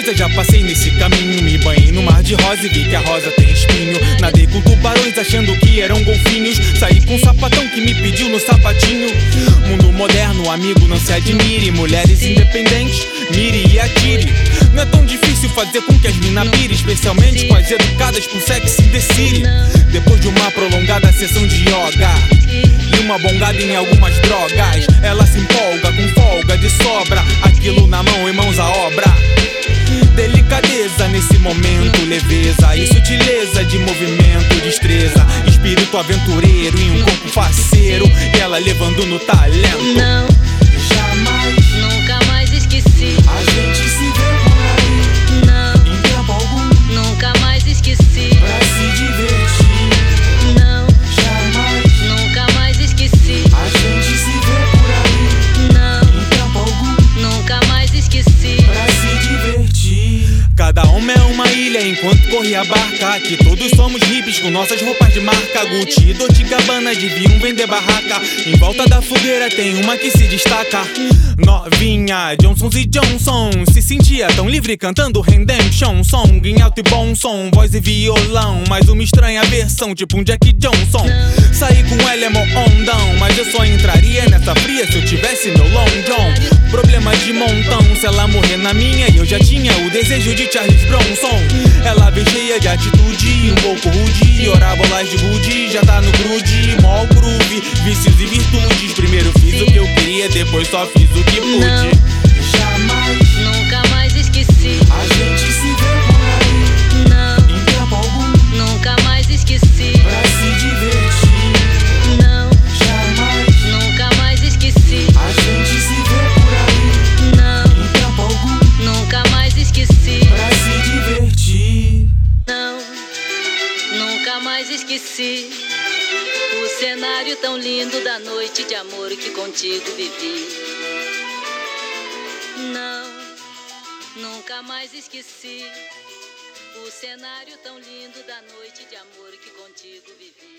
coisa, já passei nesse caminho. Me banhei no mar de rosa e vi que a rosa tem espinho. Nadei com tubarões achando que eram golfinhos. Saí com um sapatão que me pediu no sapatinho. Mundo moderno, amigo, não se admire. Mulheres independentes, mire e atire. Não é tão difícil fazer com que as mina pire, especialmente com as educadas por Sex and the City. Depois de uma prolongada sessão de yoga e uma bongada em algumas drogas, ela se empolga com folga de sobra. Aquilo na mão e mãos à obra. Delicadeza nesse momento, leveza e sutileza de movimento, destreza, espírito aventureiro em um corpo faceiro, e ela levando no talento. Não, Jamais, nunca mais esqueci. a gente se vê por aí, Não, em tempo algum, nunca mais esqueci. pra se divertir. Não, Jamais, nunca mais esqueci. a gente se vê por aí, Não, em tempo algum, nunca mais esqueci. pra se divertir. Cada homem é uma ilha enquanto corre a barca. Aqui todos somos hippies com nossas roupas de marca. Gucci e Dolce & Gabbana deviam vender barraca. Em volta da fogueira tem uma que se destaca. Novinha, Johnsons e Johnson. Se sentia tão livre cantando Redemption Song. Em alto e bom som, voz e violão. Mas uma estranha versão, tipo um Jack Johnson. Saí com ela é mó ondão, mas eu só entraria nessa fria se eu tivesse meu Long John. Problema de montão, se ela morrer na minha, eu já tinha o desejo de Charles Bronson. Ela vem cheia de atitude, um pouco rude. Ora bolas de rude, já tá no grude. Mó groove, vícios e virtudes. Primeiro fiz o que eu queria, depois só fiz o que pude. Não, Jamais, nunca mais esqueci. a gente se vê por aí, Não, em tempo algum, nunca mais esqueci. pra se divertir. Não, Jamais, nunca mais esqueci. a gente se vê por aí, Não, em tempo algum, nunca mais esqueci. pra se divertir. Não, nunca mais esqueci o cenário tão lindo da noite de amor que contigo vivi. Não, nunca mais esqueci o cenário tão lindo da noite de amor que contigo vivi.